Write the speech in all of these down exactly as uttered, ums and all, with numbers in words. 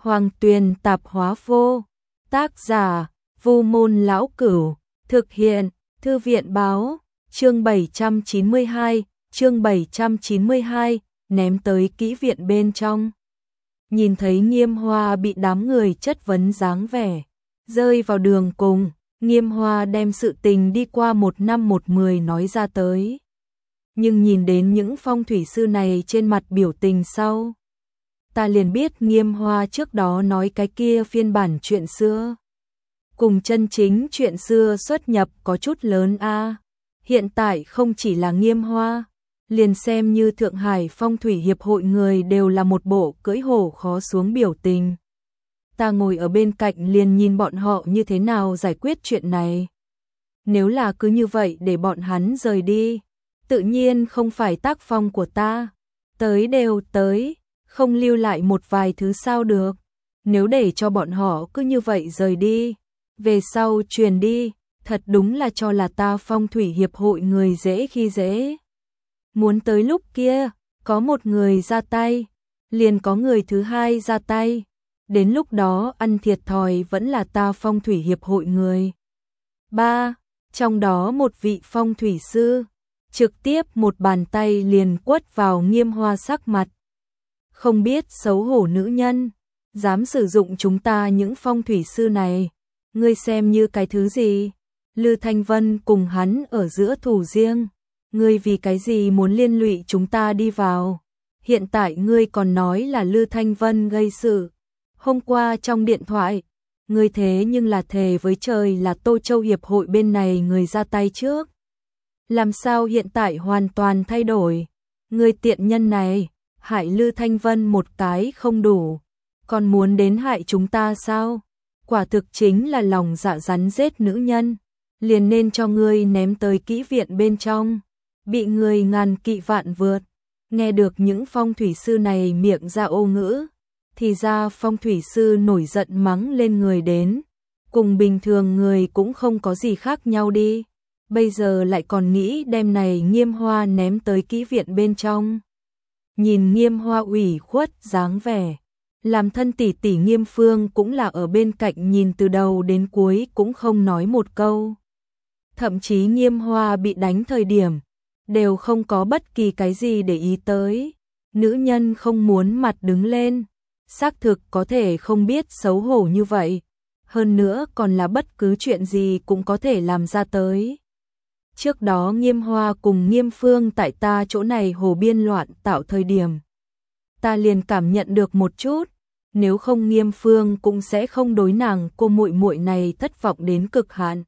Hoàng Tuyền Tạp Hóa Vô. Tác giả: Vu Môn Lão Cửu. Thực hiện: Thư viện Báo. Chương bảy trăm chín mươi hai, chương bảy trăm chín mươi hai, ném tới kỹ viện bên trong. Nhìn thấy Nghiêm Hoa bị đám người chất vấn dáng vẻ rơi vào đường cùng, Nghiêm Hoa đem sự tình đi qua một năm một mười nói ra tới. Nhưng nhìn đến những phong thủy sư này trên mặt biểu tình sau, ta liền biết Nghiêm Hoa trước đó nói cái kia phiên bản chuyện xưa cùng chân chính chuyện xưa xuất nhập có chút lớn a. Hiện tại không chỉ là Nghiêm Hoa, liền xem như Thượng Hải Phong thủy hiệp hội người đều là một bộ cưỡi hổ khó xuống biểu tình. Ta ngồi ở bên cạnh liền nhìn bọn họ như thế nào giải quyết chuyện này. Nếu là cứ như vậy để bọn hắn rời đi, tự nhiên không phải tác phong của ta. Tới đều tới, không lưu lại một vài thứ sao được. Nếu để cho bọn họ cứ như vậy rời đi, về sau truyền đi, thật đúng là cho là ta Phong thủy hiệp hội người dễ khi dễ. Muốn tới lúc kia, có một người ra tay, liền có người thứ hai ra tay. Đến lúc đó ăn thiệt thòi vẫn là ta Phong thủy hiệp hội người. Ba, trong đó một vị phong thủy sư, trực tiếp một bàn tay liền quất vào Nghiêm Hoa sắc mặt. Không biết xấu hổ nữ nhân, dám sử dụng chúng ta những phong thủy sư này, ngươi xem như cái thứ gì? Lư Thanh Vân cùng hắn ở giữa thủ riêng, ngươi vì cái gì muốn liên lụy chúng ta đi vào? Hiện tại ngươi còn nói là Lư Thanh Vân gây sự. Hôm qua trong điện thoại, ngươi thế nhưng là thề với trời là Tô Châu hiệp hội bên này người ra tay trước. Làm sao hiện tại hoàn toàn thay đổi? Ngươi tiện nhân này, hại Lư Thanh Vân một cái không đủ, còn muốn đến hại chúng ta sao? Quả thực chính là lòng dạ rắn rết nữ nhân, liền nên cho ngươi ném tới kỹ viện bên trong, bị người ngàn kỵ vạn vượt. Nghe được những phong thủy sư này miệng ra ô ngữ, thì ra phong thủy sư nổi giận mắng lên người đến, cùng bình thường người cũng không có gì khác nhau đi. Bây giờ lại còn nghĩ đem này Nghiêm Hoa ném tới kỹ viện bên trong. Nhìn Nghiêm Hoa ủy khuất dáng vẻ, làm thân tỷ tỷ Nghiêm Phương cũng là ở bên cạnh nhìn từ đầu đến cuối cũng không nói một câu. Thậm chí Nghiêm Hoa bị đánh thời điểm, đều không có bất kỳ cái gì để ý tới. Nữ nhân không muốn mặt đứng lên, xác thực có thể không biết xấu hổ như vậy. Hơn nữa còn là bất cứ chuyện gì cũng có thể làm ra tới. Trước đó Nghiêm Hoa cùng Nghiêm Phương tại ta chỗ này hồ biên loạn tạo thời điểm, ta liền cảm nhận được một chút, nếu không Nghiêm Phương cũng sẽ không đối nàng cô muội muội này thất vọng đến cực hạn.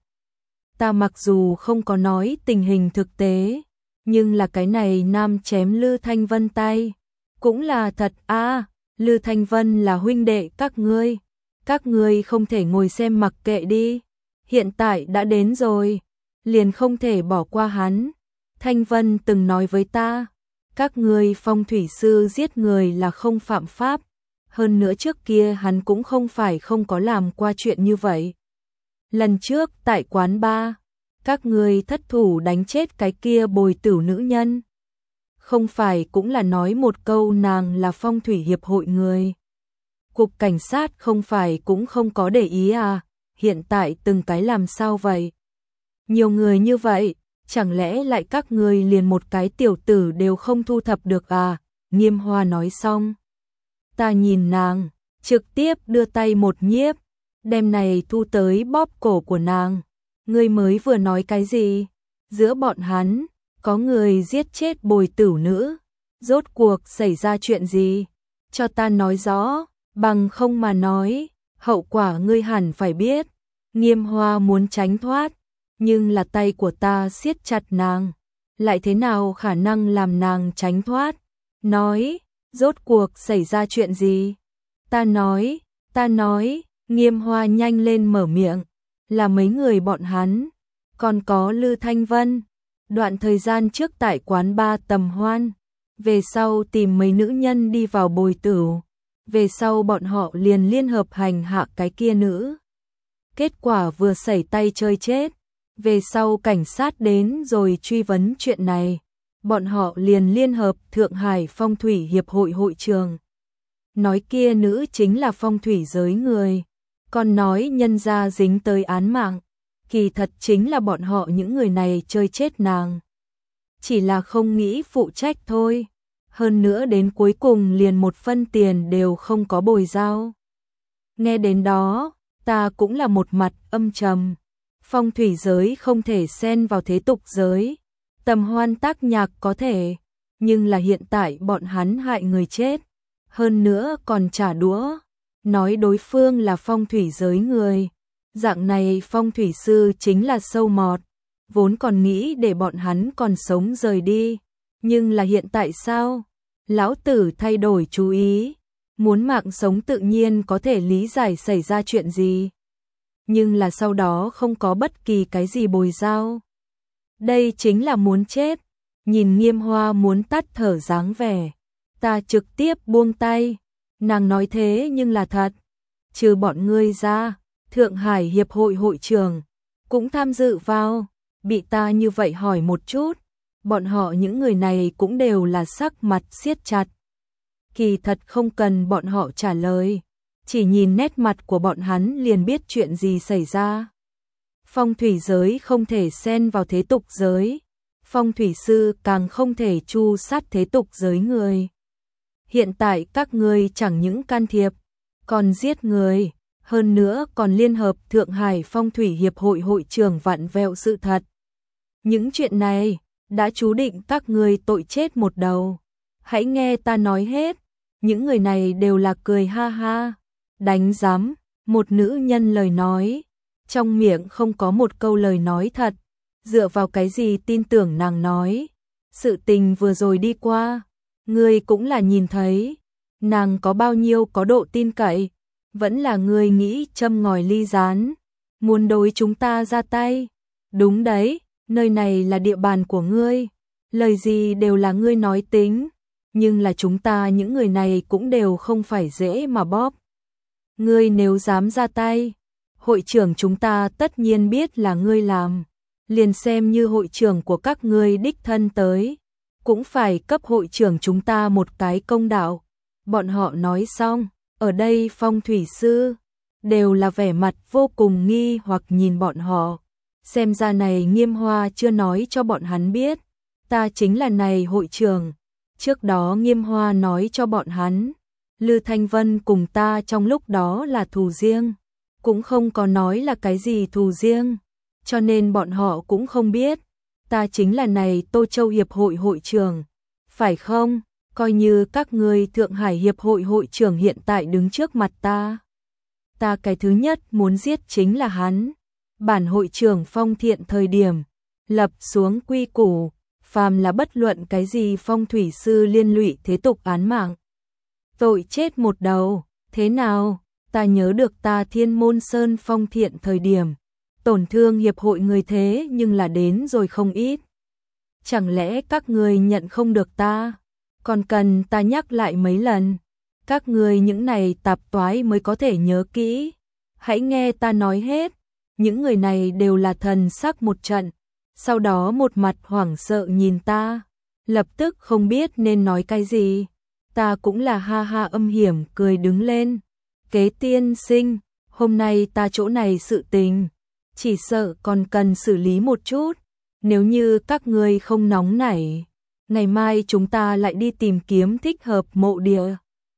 Ta mặc dù không có nói tình hình thực tế, nhưng là cái này nam chém Lư Thanh Vân tay, cũng là thật a. À, Lư Thanh Vân là huynh đệ các ngươi, các ngươi không thể ngồi xem mặc kệ đi. Hiện tại đã đến rồi, liền không thể bỏ qua hắn. Thanh Vân từng nói với ta, các ngươi phong thủy sư giết người là không phạm pháp. Hơn nữa trước kia hắn cũng không phải không có làm qua chuyện như vậy. Lần trước tại quán bar, các ngươi thất thủ đánh chết cái kia bồi tửu nữ nhân, không phải cũng là nói một câu nàng là phong thủy hiệp hội người. Cục cảnh sát không phải cũng không có để ý à, hiện tại từng cái làm sao vậy? Nhiều người như vậy, chẳng lẽ lại các ngươi liền một cái tiểu tử đều không thu thập được à? Nghiêm Hoa nói xong, ta nhìn nàng, trực tiếp đưa tay một nhiếp, đem này thu tới bóp cổ của nàng. Ngươi mới vừa nói cái gì? Giữa bọn hắn, có người giết chết bồi tửu nữ, rốt cuộc xảy ra chuyện gì? Cho ta nói rõ, bằng không mà nói, hậu quả ngươi hẳn phải biết. Nghiêm Hoa muốn tránh thoát, nhưng là tay của ta siết chặt nàng, lại thế nào khả năng làm nàng tránh thoát? Nói, rốt cuộc xảy ra chuyện gì? Ta nói, ta nói, Nghiêm Hoa nhanh lên mở miệng, là mấy người bọn hắn, còn có Lư Thanh Vân. Đoạn thời gian trước tại quán bar tầm hoan, về sau tìm mấy nữ nhân đi vào bồi tửu, về sau bọn họ liền liên hợp hành hạ cái kia nữ. Kết quả vừa xảy tay chơi chết, về sau cảnh sát đến rồi truy vấn chuyện này, bọn họ liền liên hợp Thượng Hải Phong thủy hiệp hội hội trường. nói kia nữ chính là phong thủy giới người, còn nói nhân gia dính tới án mạng, kỳ thật chính là bọn họ những người này chơi chết nàng. Chỉ là không nghĩ phụ trách thôi, hơn nữa đến cuối cùng liền một phân tiền đều không có bồi giao. Nghe đến đó, ta cũng là một mặt âm trầm. Phong thủy giới không thể xen vào thế tục giới, tầm hoan tác nhạc có thể, nhưng là hiện tại bọn hắn hại người chết, hơn nữa còn trả đũa, nói đối phương là phong thủy giới người. Dạng này phong thủy sư chính là sâu mọt, vốn còn nghĩ để bọn hắn còn sống rời đi, nhưng là hiện tại sao? Lão tử thay đổi chú ý, muốn mạng sống tự nhiên có thể lý giải xảy ra chuyện gì. Nhưng là sau đó không có bất kỳ cái gì bồi giao. Đây chính là muốn chết, nhìn Nghiêm Hoa muốn tắt thở dáng vẻ. Ta trực tiếp buông tay, nàng nói thế nhưng là thật. Trừ bọn ngươi ra, Thượng Hải Hiệp hội hội trưởng cũng tham dự vào, bị ta như vậy hỏi một chút. Bọn họ những người này cũng đều là sắc mặt siết chặt. Kỳ thật không cần bọn họ trả lời, chỉ nhìn nét mặt của bọn hắn liền biết chuyện gì xảy ra. Phong thủy giới không thể xen vào thế tục giới, phong thủy sư càng không thể chu sát thế tục giới người. Hiện tại các ngươi chẳng những can thiệp, còn giết người, hơn nữa còn liên hợp Thượng Hải Phong thủy Hiệp hội hội trưởng vặn vẹo sự thật. Những chuyện này đã chú định các ngươi tội chết một đầu. Hãy nghe ta nói hết, những người này đều là cười ha ha, đánh giám, một nữ nhân lời nói, trong miệng không có một câu lời nói thật, dựa vào cái gì tin tưởng nàng nói. Sự tình vừa rồi đi qua, ngươi cũng là nhìn thấy, nàng có bao nhiêu có độ tin cậy, vẫn là ngươi nghĩ châm ngòi ly rán, muốn đối chúng ta ra tay. Đúng đấy, nơi này là địa bàn của ngươi, lời gì đều là ngươi nói tính, nhưng là chúng ta những người này cũng đều không phải dễ mà bóp. Ngươi nếu dám ra tay, hội trưởng chúng ta tất nhiên biết là ngươi làm, liền xem như hội trưởng của các ngươi đích thân tới, cũng phải cấp hội trưởng chúng ta một cái công đạo. Bọn họ nói xong, ở đây phong thủy sư đều là vẻ mặt vô cùng nghi hoặc nhìn bọn họ. Xem ra này Nghiêm Hoa chưa nói cho bọn hắn biết, ta chính là này hội trưởng. Trước đó Nghiêm Hoa nói cho bọn hắn, Lư Thanh Vân cùng ta trong lúc đó là thù riêng, cũng không có nói là cái gì thù riêng, cho nên bọn họ cũng không biết, ta chính là này Tô Châu Hiệp hội hội trưởng, phải không? Coi như các ngươi Thượng Hải Hiệp hội hội trưởng hiện tại đứng trước mặt ta. Ta cái thứ nhất muốn giết chính là hắn. Bản hội trưởng Phong Thiện thời điểm, lập xuống quy củ, phàm là bất luận cái gì phong thủy sư liên lụy thế tục án mạng, tội chết một đầu. Thế nào? Ta nhớ được ta Thiên Môn Sơn Phong Thiện thời điểm, tổn thương hiệp hội người thế nhưng là đến rồi không ít. Chẳng lẽ các ngươi nhận không được ta? Còn cần ta nhắc lại mấy lần? Các ngươi những này tạp toái mới có thể nhớ kỹ. Hãy nghe ta nói hết. Những người này đều là thần sắc một trận, sau đó một mặt hoảng sợ nhìn ta, lập tức không biết nên nói cái gì. Ta cũng là ha ha âm hiểm cười đứng lên. Kế tiên sinh, hôm nay ta chỗ này sự tình, chỉ sợ còn cần xử lý một chút. Nếu như các ngươi không nóng nảy, ngày mai chúng ta lại đi tìm kiếm thích hợp mộ địa.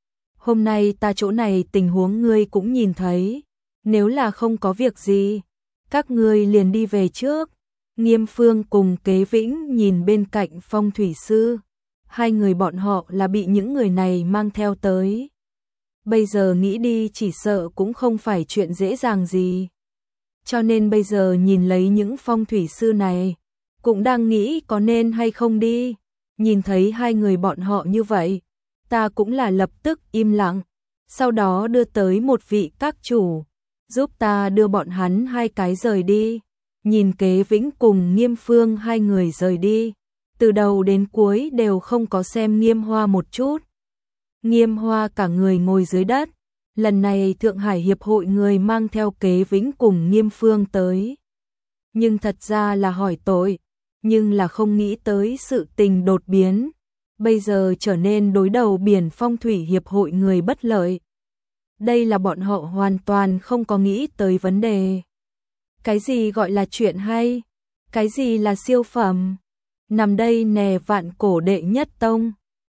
Hôm nay ta chỗ này tình huống ngươi cũng nhìn thấy, nếu là không có việc gì, các ngươi liền đi về trước. Nghiêm Phương cùng Kế Vĩnh nhìn bên cạnh phong thủy sư, hai người bọn họ là bị những người này mang theo tới. Bây giờ nghĩ đi chỉ sợ cũng không phải chuyện dễ dàng gì. Cho nên bây giờ nhìn lấy những phong thủy sư này, cũng đang nghĩ có nên hay không đi. Nhìn thấy hai người bọn họ như vậy, ta cũng là lập tức im lặng, sau đó đưa tới một vị các chủ, giúp ta đưa bọn hắn hai cái rời đi. Nhìn Kế Vĩnh cùng Nghiêm Phương hai người rời đi, từ đầu đến cuối đều không có xem Nghiêm Hoa một chút. Nghiêm Hoa cả người ngồi dưới đất, lần này Thượng Hải Hiệp hội người mang theo Kế Vĩnh cùng Nghiêm Phương tới. Nhưng thật ra là hỏi tội, nhưng là không nghĩ tới sự tình đột biến. bây giờ trở nên đối đầu biển phong thủy hiệp hội người bất lợi. Đây là bọn họ hoàn toàn không có nghĩ tới vấn đề. Cái gì gọi là chuyện hay? Cái gì là siêu phẩm? Nằm đây nè vạn cổ đệ nhất tông.